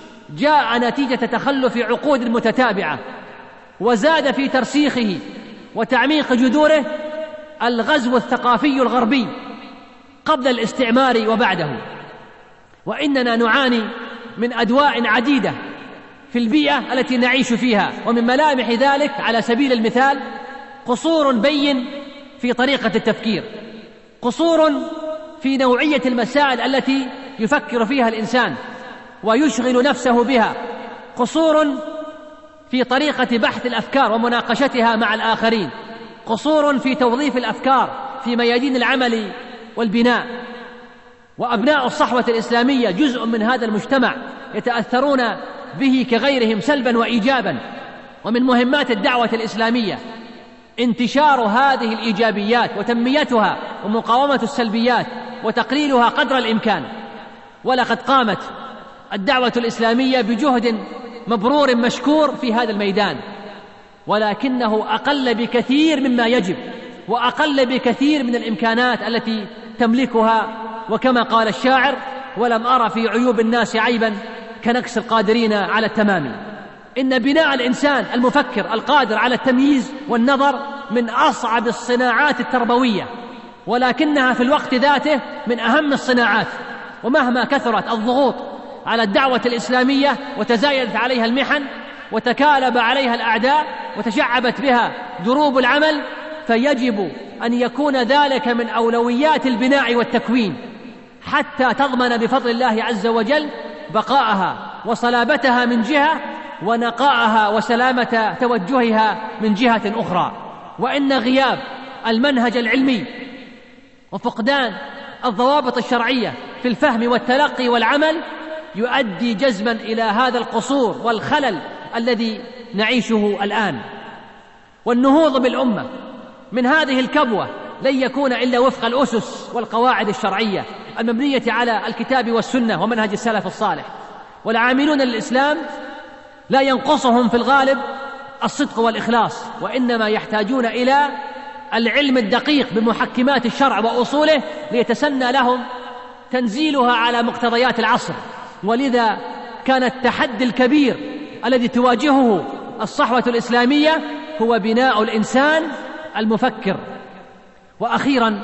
جاء نتيجة تخلف عقود متتابعة، وزاد في ترسيخه وتعميق جذوره الغزو الثقافي الغربي قبل الاستعمار وبعده. وإننا نعاني من أدواء عديدة في البيئة التي نعيش فيها، ومن ملامح ذلك على سبيل المثال قصور بين في طريقة التفكير، قصور في نوعية المسائل التي يفكر فيها الإنسان ويشغل نفسه بها، قصور في طريقة بحث الأفكار ومناقشتها مع الآخرين، قصور في توظيف الأفكار في ميادين العمل والبناء. وأبناء الصحوة الإسلامية جزء من هذا المجتمع يتأثرون به كغيرهم سلبا وإيجابا. ومن مهمات الدعوة الإسلامية انتشار هذه الإيجابيات وتنميتها ومقاومة السلبيات وتقليلها قدر الإمكان. ولقد قامت الدعوة الإسلامية بجهد مبرور مشكور في هذا الميدان، ولكنه أقل بكثير مما يجب، وأقل بكثير من الإمكانات التي تملكها. وكما قال الشاعر: ولم أرى في عيوب الناس عيبا كنكس القادرين على التمام. إن بناء الإنسان المفكر القادر على التمييز والنظر من أصعب الصناعات التربوية، ولكنها في الوقت ذاته من أهم الصناعات. ومهما كثرت الضغوط على الدعوة الإسلامية وتزايدت عليها المحن وتكالب عليها الأعداء وتشعبت بها دروب العمل، فيجب أن يكون ذلك من أولويات البناء والتكوين، حتى تضمن بفضل الله عز وجل بقاءها وصلابتها من جهة، ونقاءها وسلامة توجهها من جهة أخرى. وإن غياب المنهج العلمي وفقدان الضوابط الشرعية في الفهم والتلقي والعمل يؤدي جزما إلى هذا القصور والخلل الذي نعيشه الآن. والنهوض بالأمة من هذه الكبوة لن يكون إلا وفق الأسس والقواعد الشرعية المبنية على الكتاب والسنة ومنهج السلف الصالح. والعاملون للإسلام لا ينقصهم في الغالب الصدق والإخلاص، وإنما يحتاجون إلى العلم الدقيق بمحكمات الشرع وأصوله ليتسنى لهم تنزيلها على مقتضيات العصر. ولذا كان التحدي الكبير الذي تواجهه الصحوة الإسلامية هو بناء الإنسان المفكر. وأخيرا،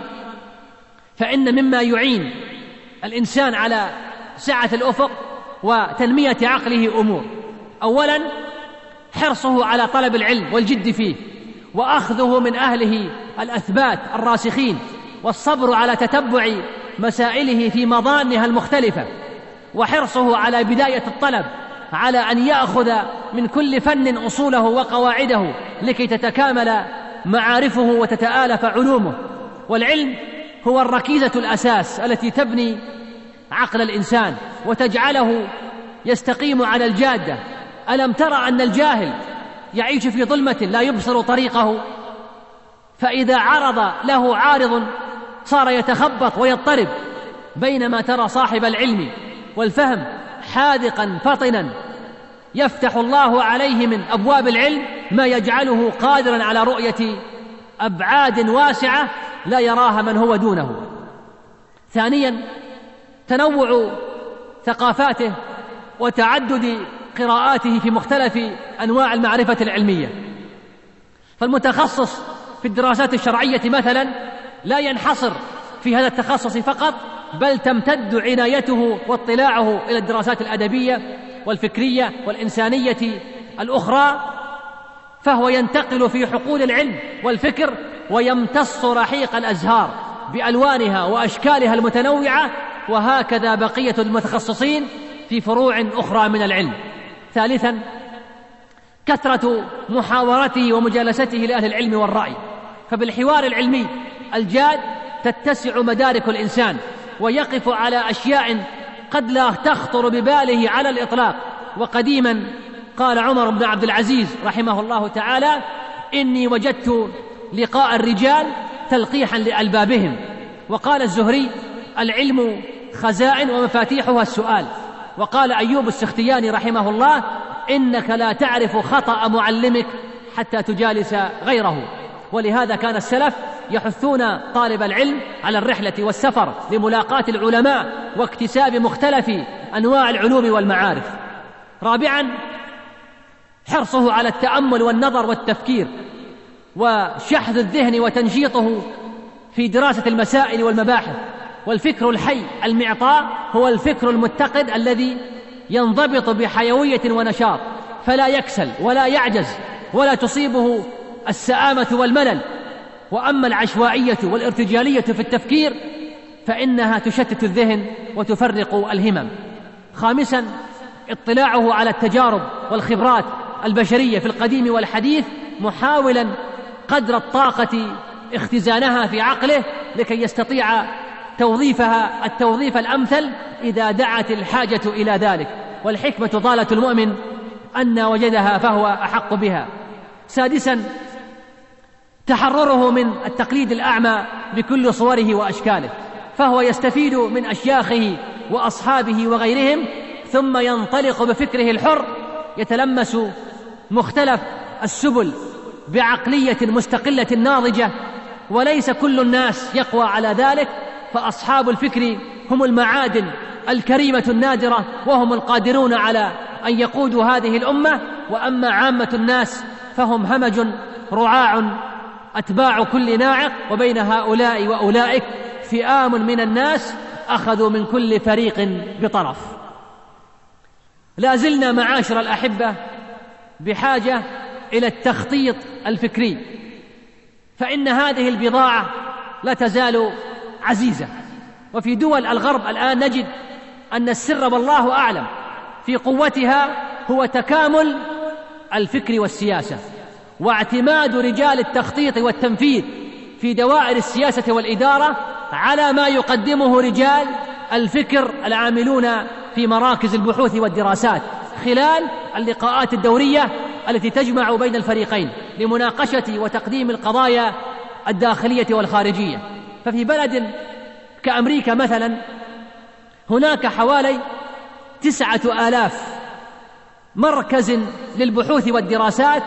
فإن مما يعين الإنسان على سعة الأفق وتنمية عقله أمور: أولا حرصه على طلب العلم والجد فيه، وأخذه من أهله الأثبات الراسخين، والصبر على تتبع مسائله في مضانها المختلفة، وحرصه على بداية الطلب على أن يأخذ من كل فن أصوله وقواعده لكي تتكامل معارفه وتتآلف علومه. والعلم هو الركيزة الأساس التي تبني عقل الإنسان وتجعله يستقيم على الجادة. ألم ترى أن الجاهل يعيش في ظلمة لا يبصر طريقه، فإذا عرض له عارض صار يتخبط ويضطرب، بينما ترى صاحب العلم والفهم حاذقا فطنا يفتح الله عليه من أبواب العلم ما يجعله قادرا على رؤية أبعاد واسعة لا يراها من هو دونه. ثانيا تنوع ثقافاته وتعدد قراءاته في مختلف أنواع المعرفة العلمية. فالمتخصص في الدراسات الشرعية مثلا لا ينحصر في هذا التخصص فقط، بل تمتد عنايته واطلاعه إلى الدراسات الأدبية والفكرية والإنسانية الأخرى، فهو ينتقل في حقول العلم والفكر ويمتص رحيق الأزهار بألوانها وأشكالها المتنوعة، وهكذا بقية المتخصصين في فروع أخرى من العلم. ثالثا كثرة محاورته ومجالسته لأهل العلم والرأي، فبالحوار العلمي الجاد تتسع مدارك الإنسان ويقف على أشياء قد لا تخطر بباله على الإطلاق. وقديما قال عمر بن عبد العزيز رحمه الله تعالى: إني وجدت لقاء الرجال تلقيحا لألبابهم. وقال الزهري: العلم خزائن ومفاتيحها السؤال. وقال أيوب السختياني رحمه الله: إنك لا تعرف خطأ معلمك حتى تجالس غيره. ولهذا كان السلف يحثون طالب العلم على الرحلة والسفر لملاقاة العلماء واكتساب مختلف أنواع العلوم والمعارف. رابعا حرصه على التأمل والنظر والتفكير وشحذ الذهن وتنشيطه في دراسة المسائل والمباحث. والفكر الحي المعطاء هو الفكر المتقد الذي ينضبط بحيوية ونشاط، فلا يكسل ولا يعجز ولا تصيبه السآمة والملل. وأما العشوائية والارتجالية في التفكير فإنها تشتت الذهن وتفرق الهمم. خامسا اطلاعه على التجارب والخبرات البشرية في القديم والحديث، محاولا قدر الطاقة اختزانها في عقله لكي يستطيع توظيفها التوظيف الأمثل إذا دعت الحاجة إلى ذلك. والحكمة ضالة المؤمن أن وجدها فهو أحق بها. سادسا تحرره من التقليد الأعمى بكل صوره وأشكاله، فهو يستفيد من أشياخه وأصحابه وغيرهم، ثم ينطلق بفكره الحر يتلمس مختلف السبل بعقلية مستقلة ناضجة. وليس كل الناس يقوى على ذلك، فأصحاب الفكر هم المعادن الكريمة النادرة، وهم القادرون على أن يقودوا هذه الأمة. وأما عامة الناس فهم همج رعاع أتباع كل ناعق، وبين هؤلاء وأولئك فئام من الناس أخذوا من كل فريق بطرف. لا زلنا معاشر الأحبة بحاجة إلى التخطيط الفكري، فإن هذه البضاعة لا تزال عزيزة. وفي دول الغرب الآن نجد أن السر والله أعلم في قوتها هو تكامل الفكر والسياسة، واعتماد رجال التخطيط والتنفيذ في دوائر السياسة والإدارة على ما يقدمه رجال الفكر العاملون في مراكز البحوث والدراسات خلال اللقاءات الدورية التي تجمع بين الفريقين لمناقشة وتقديم القضايا الداخلية والخارجية. ففي بلد كأمريكا مثلا هناك حوالي تسعة آلاف مركز للبحوث والدراسات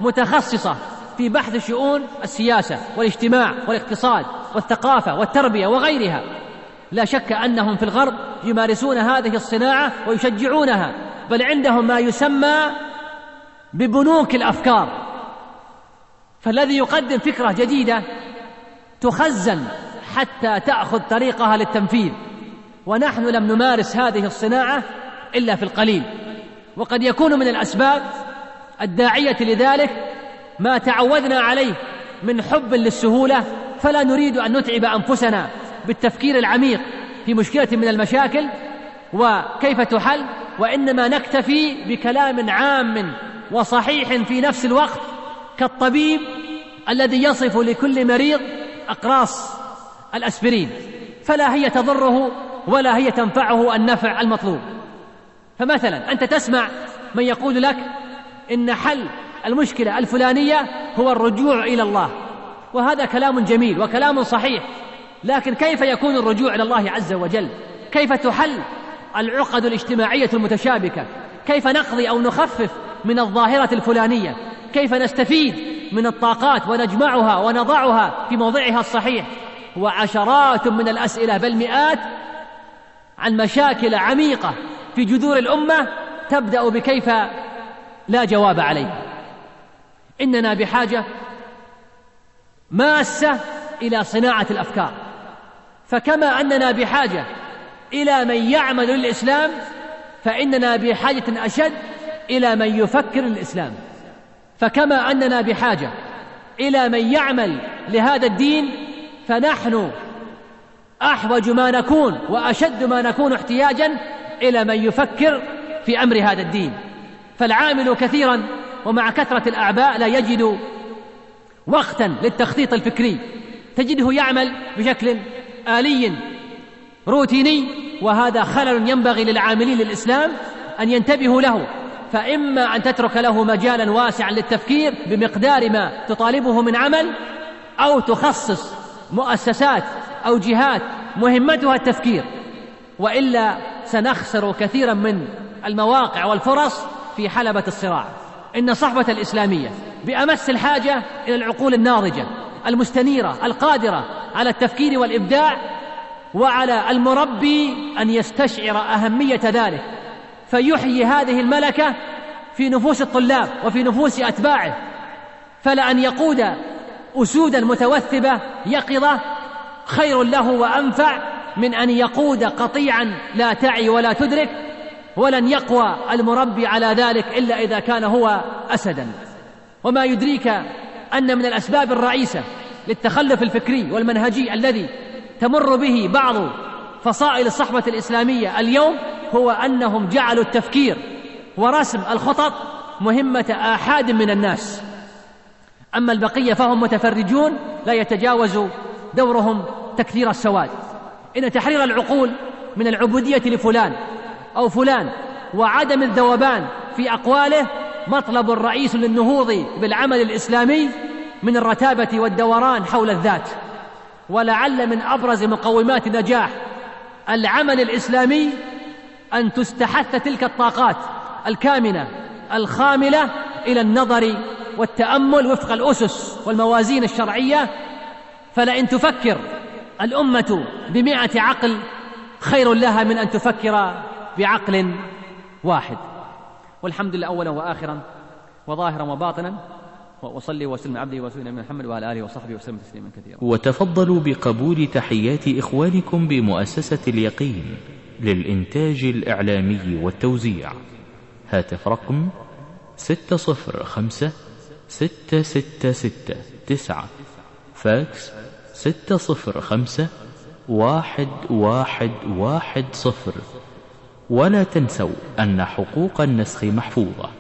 متخصصة في بحث شؤون السياسة والاجتماع والاقتصاد والثقافة والتربية وغيرها. لا شك أنهم في الغرب يمارسون هذه الصناعة ويشجعونها، بل عندهم ما يسمى ببنوك الأفكار، فالذي يقدم فكرة جديدة تخزن حتى تأخذ طريقها للتنفيذ، ونحن لم نمارس هذه الصناعة إلا في القليل. وقد يكون من الأسباب الداعية لذلك ما تعودنا عليه من حب للسهولة، فلا نريد أن نتعب أنفسنا بالتفكير العميق في مشكلة من المشاكل وكيف تحل، وإنما نكتفي بكلام عام وصحيح في نفس الوقت، كالطبيب الذي يصف لكل مريض أقراص الأسبرين، فلا هي تضره ولا هي تنفعه النفع المطلوب. فمثلا أنت تسمع من يقول لك إن حل المشكلة الفلانية هو الرجوع إلى الله، وهذا كلام جميل وكلام صحيح، لكن كيف يكون الرجوع إلى الله عز وجل؟ كيف تحل العقد الاجتماعية المتشابكة؟ كيف نقضي أو نخفف من الظاهرة الفلانية؟ كيف نستفيد من الطاقات ونجمعها ونضعها في موضعها الصحيح؟ وعشرات من الأسئلة بل مئات عن مشاكل عميقة في جذور الأمة تبدأ بكيف لا جواب عليه. إننا بحاجة ماسة إلى صناعة الأفكار، فكما أننا بحاجة إلى من يعمل للإسلام، فإننا بحاجة أشد إلى من يفكر للإسلام. فكما أننا بحاجة إلى من يعمل لهذا الدين، فنحن أحوج ما نكون وأشد ما نكون احتياجا إلى من يفكر في أمر هذا الدين. فالعامل كثيرا ومع كثرة الأعباء لا يجد وقتا للتخطيط الفكري، تجده يعمل بشكل آلي روتيني، وهذا خلل ينبغي للعاملين للإسلام أن ينتبهوا له. فإما أن تترك له مجالا واسعا للتفكير بمقدار ما تطالبه من عمل، أو تخصص مؤسسات أو جهات مهمتها التفكير، وإلا سنخسر كثيرا من المواقع والفرص في حلبة الصراع. إن صحبة الإسلامية بأمس الحاجة إلى العقول الناضجة المستنيرة القادرة على التفكير والإبداع، وعلى المربي أن يستشعر أهمية ذلك فيحيي هذه الملكة في نفوس الطلاب وفي نفوس أتباعه. فلأن يقود أسودا متوثبة يقظة خير له وأنفع من أن يقود قطيعا لا تعي ولا تدرك، ولن يقوى المربي على ذلك إلا إذا كان هو أسدا. وما يدريك أن من الأسباب الرئيسة للتخلف الفكري والمنهجي الذي تمر به بعض فصائل الصحبة الإسلامية اليوم هو أنهم جعلوا التفكير ورسم الخطط مهمة آحاد من الناس، أما البقية فهم متفرجون لا يتجاوز دورهم تكثير السواد. إن تحرير العقول من العبودية لفلان أو فلان وعدم الذوبان في أقواله مطلب رئيس للنهوض بالعمل الإسلامي من الرتابة والدوران حول الذات. ولعل من أبرز مقومات نجاح العمل الإسلامي أن تستحث تلك الطاقات الكامنة الخاملة إلى النظر والتأمل وفق الأسس والموازين الشرعية. فلئن تفكر الأمة بمئة عقل خير لها من أن تفكر بعقل واحد. والحمد لله أولا وآخرا وظاهرا وباطنا، وصلي وسلم عبده ورسوله محمد وعلى آله وصحبه وسلم تسليما كثيرا. وتفضلوا بقبول تحيات إخوانكم بمؤسسة اليقين للإنتاج الإعلامي والتوزيع. هاتف رقم ستة صفر خمسة ستة ستة ستة تسعة، فاكس ستة صفر خمسة واحد واحد واحد صفر. ولا تنسوا أن حقوق النسخ محفوظة.